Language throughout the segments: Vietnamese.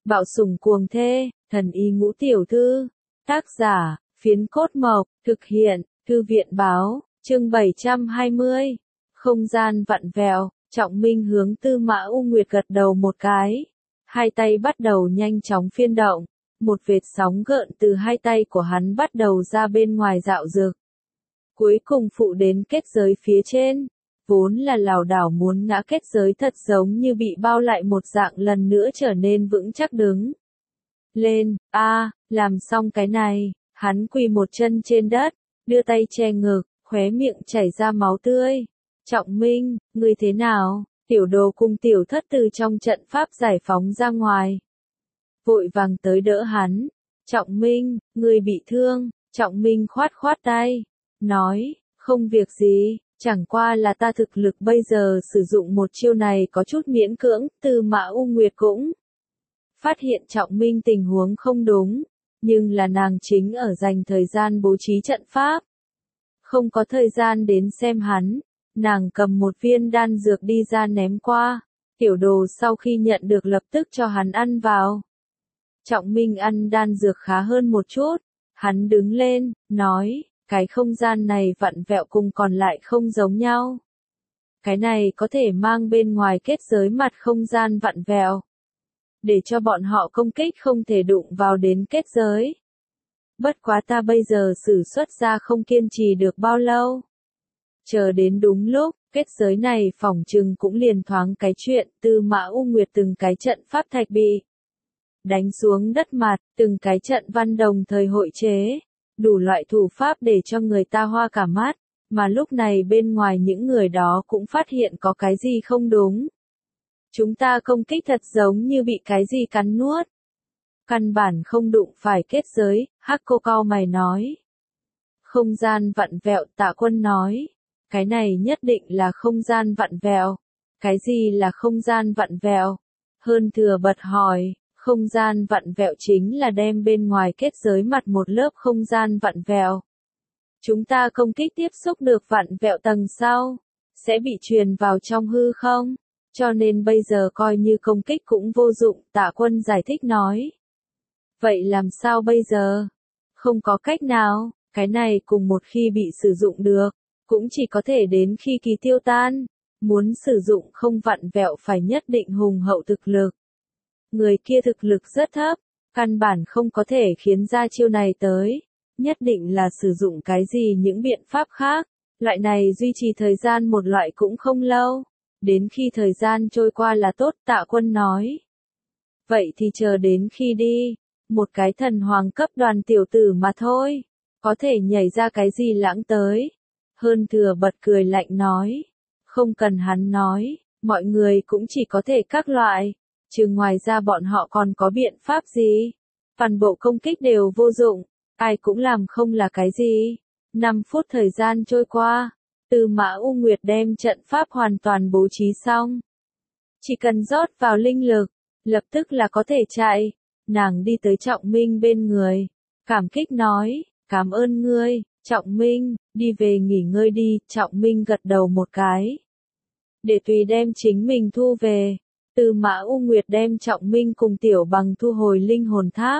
Bạo sủng cuồng thê, thần y ngũ tiểu thư. Tác giả, Phiến Cốt Mộc, thực hiện, Thư viện báo, chương 720. Không gian vặn vẹo, Trọng Minh hướng Tư Mã U Nguyệt gật đầu một cái. Hai tay bắt đầu nhanh chóng phiên động. Một vệt sóng gợn từ hai tay của hắn bắt đầu ra bên ngoài dạo dực. Cuối cùng phụ đến kết giới phía trên. Vốn là lảo đảo muốn ngã kết giới thật giống như bị bao lại một dạng lần nữa trở nên vững chắc đứng. Lên, làm xong cái này, hắn quỳ một chân trên đất, đưa tay che ngực, khóe miệng chảy ra máu tươi. Trọng Minh, ngươi thế nào? Tiểu Đồ cùng Tiểu Thất từ trong trận pháp giải phóng ra ngoài. Vội vàng tới đỡ hắn. Trọng Minh, ngươi bị thương. Trọng Minh khoát khoát tay, nói, không việc gì. Chẳng qua là ta thực lực bây giờ sử dụng một chiêu này có chút miễn cưỡng. Tư Mã U Nguyệt cũng phát hiện Trọng Minh tình huống không đúng, nhưng là nàng chính ở dành thời gian bố trí trận pháp. Không có thời gian đến xem hắn, nàng cầm một viên đan dược đi ra ném qua. Tiểu Đồ sau khi nhận được lập tức cho hắn ăn vào. Trọng Minh ăn đan dược khá hơn một chút, hắn đứng lên, nói, cái không gian này vặn vẹo cùng còn lại không giống nhau. Cái này có thể mang bên ngoài kết giới mặt không gian vặn vẹo, để cho bọn họ công kích không thể đụng vào đến kết giới. Bất quá ta bây giờ sử xuất ra không kiên trì được bao lâu. Chờ đến đúng lúc, kết giới này phỏng chừng cũng liền thoáng cái chuyện. Tư Mã U Nguyệt từng cái trận pháp thạch bị đánh xuống đất mặt, từng cái trận văn đồng thời hội chế. Đủ loại thủ pháp để cho người ta hoa cả mắt, mà lúc này bên ngoài những người đó cũng phát hiện có cái gì không đúng. Chúng ta công kích thật giống như bị cái gì cắn nuốt. Căn bản không đụng phải kết giới, Hắc Cô cau mày nói. Không gian vặn vẹo, Tạ Quân nói. Cái này nhất định là không gian vặn vẹo. Cái gì là không gian vặn vẹo? Hơn Thừa bật hỏi. Không gian vặn vẹo chính là đem bên ngoài kết giới mặt một lớp không gian vặn vẹo. Chúng ta công kích tiếp xúc được vặn vẹo tầng sau, sẽ bị truyền vào trong hư không? Cho nên bây giờ coi như công kích cũng vô dụng, Tạ Quân giải thích nói. Vậy làm sao bây giờ? Không có cách nào, cái này cùng một khi bị sử dụng được, cũng chỉ có thể đến khi kỳ tiêu tan. Muốn sử dụng không vặn vẹo phải nhất định hùng hậu thực lực. Người kia thực lực rất thấp, căn bản không có thể khiến ra chiêu này tới. Nhất định là sử dụng cái gì những biện pháp khác. Loại này duy trì thời gian một loại cũng không lâu. Đến khi thời gian trôi qua là tốt, Tạ Quân nói. Vậy thì chờ đến khi đi. Một cái thần hoàng cấp đoàn tiểu tử mà thôi. Có thể nhảy ra cái gì lãng tới. Hơn Thừa bật cười lạnh nói. Không cần hắn nói, mọi người cũng chỉ có thể các loại. Chứ ngoài ra bọn họ còn có biện pháp gì? Toàn bộ công kích đều vô dụng, ai cũng làm không là cái gì. 5 phút thời gian trôi qua, Tư Mã U Nguyệt đem trận pháp hoàn toàn bố trí xong. Chỉ cần rót vào linh lực, lập tức là có thể chạy. Nàng đi tới Trọng Minh bên người, cảm kích nói, cảm ơn ngươi, Trọng Minh, đi về nghỉ ngơi đi. Trọng Minh gật đầu một cái. Để tùy đem chính mình thu về. Tư Mã U Nguyệt đem Trọng Minh cùng Tiểu Bằng thu hồi linh hồn tháp.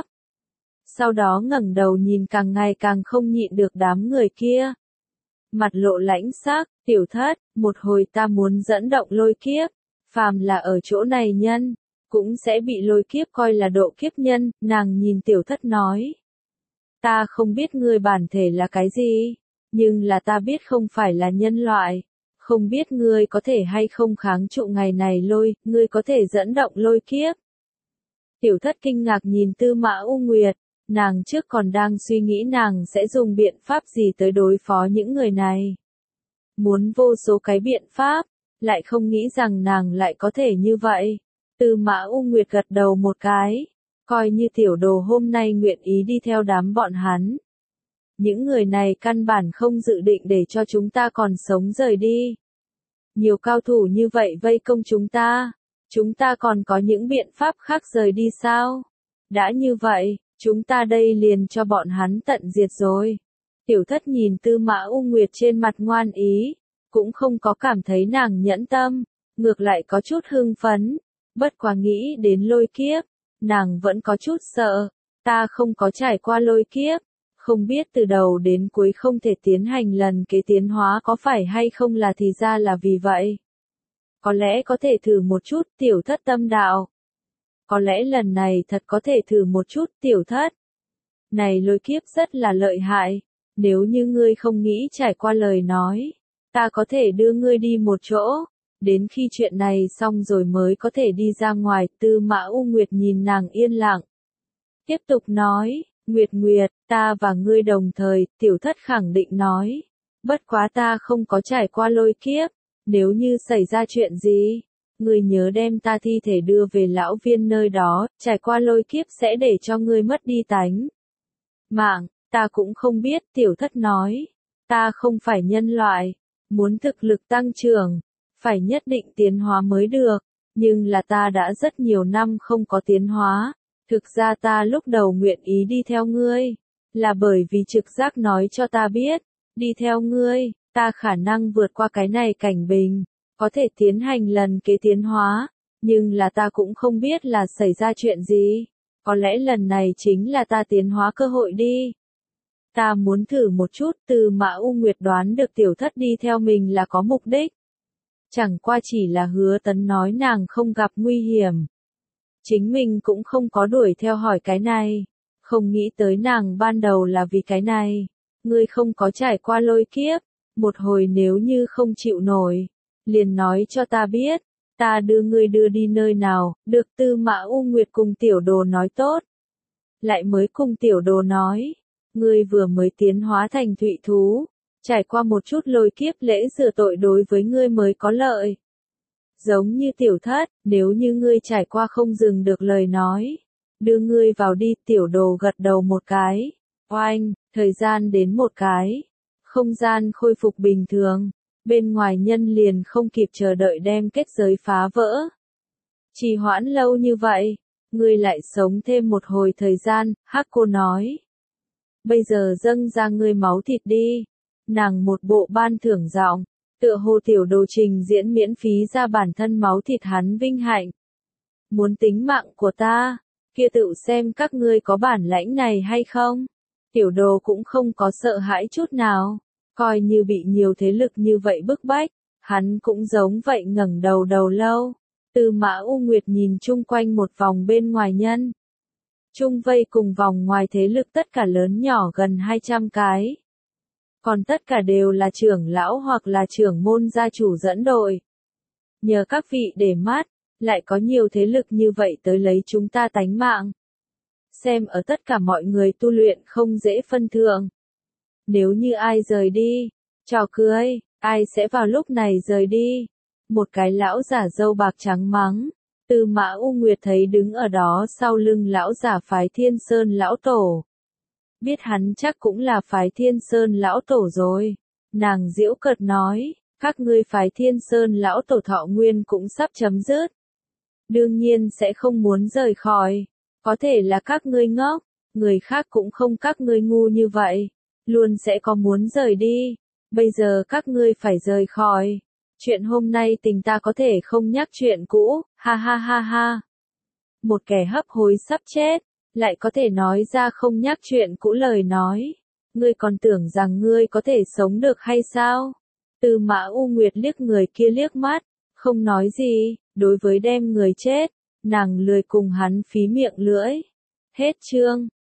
Sau đó ngẩng đầu nhìn càng ngày càng không nhịn được đám người kia. Mặt lộ lãnh sắc, Tiểu Thất, một hồi ta muốn dẫn động lôi kiếp. Phàm là ở chỗ này nhân, cũng sẽ bị lôi kiếp coi là độ kiếp nhân. Nàng nhìn Tiểu Thất nói. Ta không biết ngươi bản thể là cái gì, nhưng là ta biết không phải là nhân loại. Không biết ngươi có thể hay không kháng trụ ngày này ngươi có thể dẫn động lôi kiếp. Tiểu Thất kinh ngạc nhìn Tư Mã U Nguyệt, nàng trước còn đang suy nghĩ nàng sẽ dùng biện pháp gì tới đối phó những người này. Muốn vô số cái biện pháp, lại không nghĩ rằng nàng lại có thể như vậy. Tư Mã U Nguyệt gật đầu một cái, coi như Tiểu Đồ hôm nay nguyện ý đi theo đám bọn hắn. Những người này căn bản không dự định để cho chúng ta còn sống rời đi. Nhiều cao thủ như vậy vây công chúng ta còn có những biện pháp khác rời đi sao? Đã như vậy, chúng ta đây liền cho bọn hắn tận diệt rồi. Tiểu Thất nhìn Tư Mã U Nguyệt trên mặt ngoan ý, cũng không có cảm thấy nàng nhẫn tâm, ngược lại có chút hưng phấn, bất quá nghĩ đến lôi kiếp, Nàng vẫn có chút sợ, ta không có trải qua lôi kiếp, không biết từ đầu đến cuối không thể tiến hành lần kế tiến hóa có phải hay không là thì ra là vì vậy. Có lẽ có thể thử một chút tiểu thất tâm đạo. Có lẽ lần này thật có thể thử một chút tiểu thất. Này lôi kiếp rất là lợi hại, nếu như ngươi không nghĩ trải qua lời nói, ta có thể đưa ngươi đi một chỗ, đến khi chuyện này xong rồi mới có thể đi ra ngoài. Tư Mã U Nguyệt nhìn nàng yên lặng. Tiếp tục nói, Nguyệt Nguyệt, ta và ngươi đồng thời, tiểu thất khẳng định nói. Bất quá ta không có trải qua lôi kiếp, nếu như xảy ra chuyện gì, ngươi nhớ đem ta thi thể đưa về lão viên nơi đó, trải qua lôi kiếp sẽ để cho ngươi mất đi tánh mạng, ta cũng không biết. Tiểu thất nói, ta không phải nhân loại, muốn thực lực tăng trưởng, phải nhất định tiến hóa mới được, nhưng là ta đã rất nhiều năm không có tiến hóa. Thực ra ta lúc đầu nguyện ý đi theo ngươi, là bởi vì trực giác nói cho ta biết, đi theo ngươi, ta khả năng vượt qua cái này cảnh bình, có thể tiến hành lần kế tiến hóa, nhưng là ta cũng không biết là xảy ra chuyện gì, có lẽ lần này chính là ta tiến hóa cơ hội đi. Ta muốn thử một chút. Tư Mã U Nguyệt đoán được tiểu thất đi theo mình là có mục đích. Chẳng qua chỉ là Hứa Tấn nói nàng không gặp nguy hiểm. Chính mình cũng không có đuổi theo hỏi cái này. Không nghĩ tới nàng ban đầu là vì cái này. Ngươi không có trải qua lôi kiếp. Một hồi nếu như không chịu nổi, liền nói cho ta biết. Ta đưa ngươi đưa đi nơi nào. Được. Tư Mã U Nguyệt cùng tiểu đồ nói tốt. Lại mới cùng tiểu đồ nói. Ngươi vừa mới tiến hóa thành thụy thú. Trải qua một chút lôi kiếp lễ rửa tội đối với ngươi mới có lợi. Giống như tiểu thất, nếu như ngươi trải qua không dừng được lời nói. Đưa ngươi vào đi. Tiểu đồ gật đầu một cái. Oanh, thời gian đến một cái. Không gian khôi phục bình thường. Bên ngoài nhân liền không kịp chờ đợi đem kết giới phá vỡ. Trì hoãn lâu như vậy, ngươi lại sống thêm một hồi thời gian. Hắc cô nói. Bây giờ dâng ra ngươi máu thịt đi. Nàng một bộ ban thưởng giọng, tựa hồ tiểu đồ trình diễn miễn phí ra bản thân máu thịt hắn vinh hạnh. Muốn tính mạng của ta, kia tự xem các ngươi có bản lãnh này hay không. Tiểu đồ cũng không có sợ hãi chút nào, coi như bị nhiều thế lực như vậy bức bách, hắn cũng giống vậy ngẩng đầu đầu lâu. Tư Mã U Nguyệt nhìn chung quanh một vòng bên ngoài nhân. Chung vây cùng vòng ngoài thế lực tất cả lớn nhỏ gần 200 cái. Còn tất cả đều là trưởng lão hoặc là trưởng môn gia chủ dẫn đội. Nhờ các vị để mắt, lại có nhiều thế lực như vậy tới lấy chúng ta tánh mạng. Xem ở tất cả mọi người tu luyện không dễ phân thượng. Nếu như ai rời đi, trò cưới, ai sẽ vào lúc này rời đi? Một cái lão giả râu bạc trắng mắng. Tư Mã U Nguyệt thấy đứng ở đó sau lưng lão giả phái Thiên Sơn lão tổ. Biết hắn chắc cũng là phái Thiên Sơn lão tổ rồi. Nàng giễu cợt nói, các ngươi phái Thiên Sơn lão tổ thọ nguyên cũng sắp chấm dứt. Đương nhiên sẽ không muốn rời khỏi. Có thể là các ngươi ngốc, người khác cũng không các ngươi ngu như vậy. Luôn sẽ có muốn rời đi. Bây giờ các ngươi phải rời khỏi. Chuyện hôm nay tình ta có thể không nhắc chuyện cũ, ha ha ha ha. Một kẻ hấp hối sắp chết, lại có thể nói ra không nhắc chuyện cũ lời nói. Ngươi còn tưởng rằng ngươi có thể sống được hay sao? Tư Mã U Nguyệt liếc người kia liếc mắt, không nói gì. Đối với đem người chết, nàng lười cùng hắn phí miệng lưỡi. Hết chương.